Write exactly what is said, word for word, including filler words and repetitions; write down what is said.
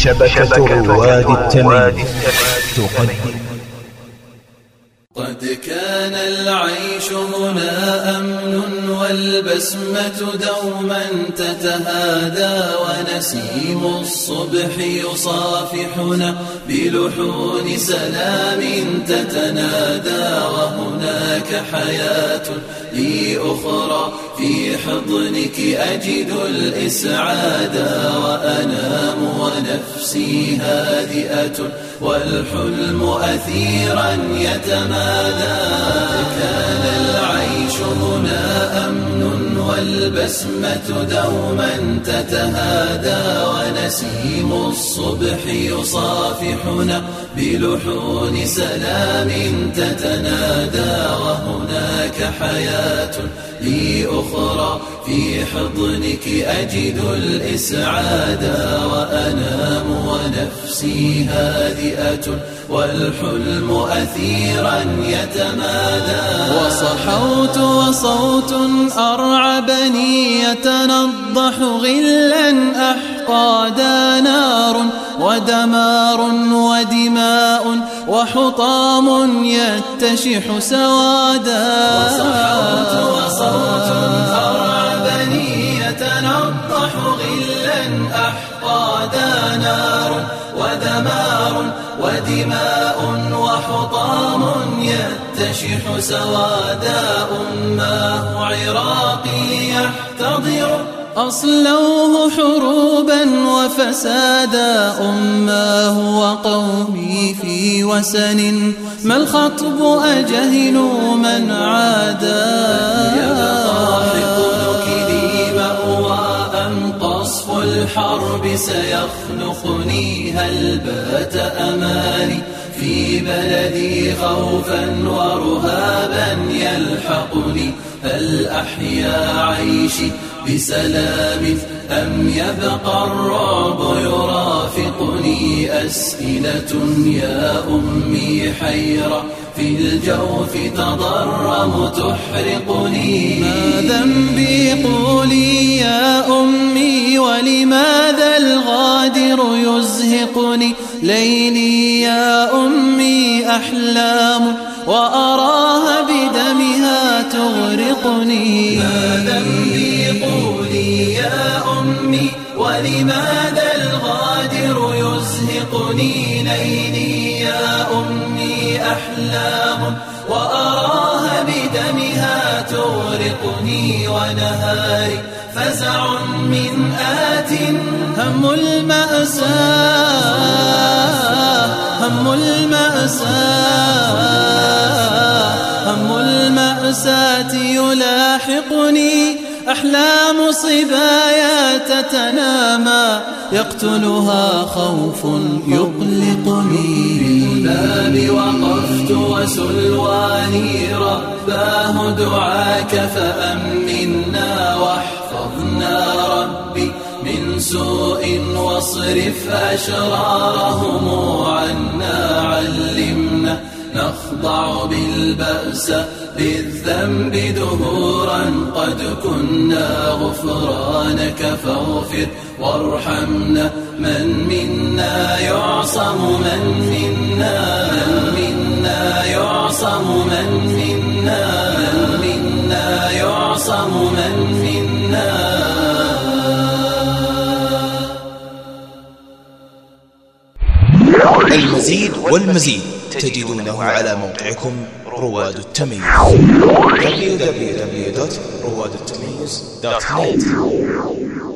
شبكة رواد التمييز تقدم. قد كان العيش هنا أمن والبسمة دوما تتهادى، ونسيم الصبح يصافحنا بلحون سلام تتنادى، وهناك حياة لي أخرى في حضنك أجد الإسعاد، وأنام ونفسي هادئة والحلم أثيرا يتمادى. كان العيش هنا أمن والبسمة دوما تتهادى، ونسيم الصبح يصافحنا بلحون سلام تتنادى، وهناك حياة لي أخرى في حضنك أجد الإسعاد، وأنام ونفسي هادئة والحلم أثيرا يتمادى. وصحوت وصوت أرعبني يتنضح غلا أحقادا، نار ودمار ودماء وحطام يتشح سوادا. وصحوت وصوت أرعبني يتنضح غلا أحقادا، نار ودمار ودماء وحطام يتشح سوادا. أماه عراقي يحتضر أصلوه حروبا وفسادا، أماه وقومي في وسن ما الخطب أجهلوا من عادا. يبقى حقنك لي مأوى أم قصف الحرب سيخنقني؟ هل بات أمالي في بلدي خوفا ورهابا يلحقني؟ هل أحيا عيشي بسلام أم يبقى الرعب يرافقني؟ أسئلة يا أمي حيرة في الجوف تضرم تحرقني. ما ذنبي قولي يا أمي، ولماذا الغادر يزهقني؟ ليلي يا أمي أحلام وأراها بدمها تغرقني. ما ذنبي قولي يا أمي، ولماذا الغادر يزهقني؟ ليلي يا أمي أحلام وأراها بدمها تغرقني. ونهاري فزع من آت هم المأساة، هم المأساة، هم المأساة يلاحقني. أحلام صبايا تتنامى يقتلها خوف يقلقني. بالباب وقفت وسلواني رباه دعاك فأمنا، واحفظنا ربي من سوء واصرف أشرارهم عنا. علمنا نخضع بالبأس للذنب دهورا قد كنا، غفرانك فاغفر وارحمنا. من منا يعصم من منا، من منا يعصم من منا، من منا يعصم من منا. المزيد والمزيد تجدونه على موقعكم رواد التمييز دبليو دبليو دبليو دوت رواد التمييز دوت نت.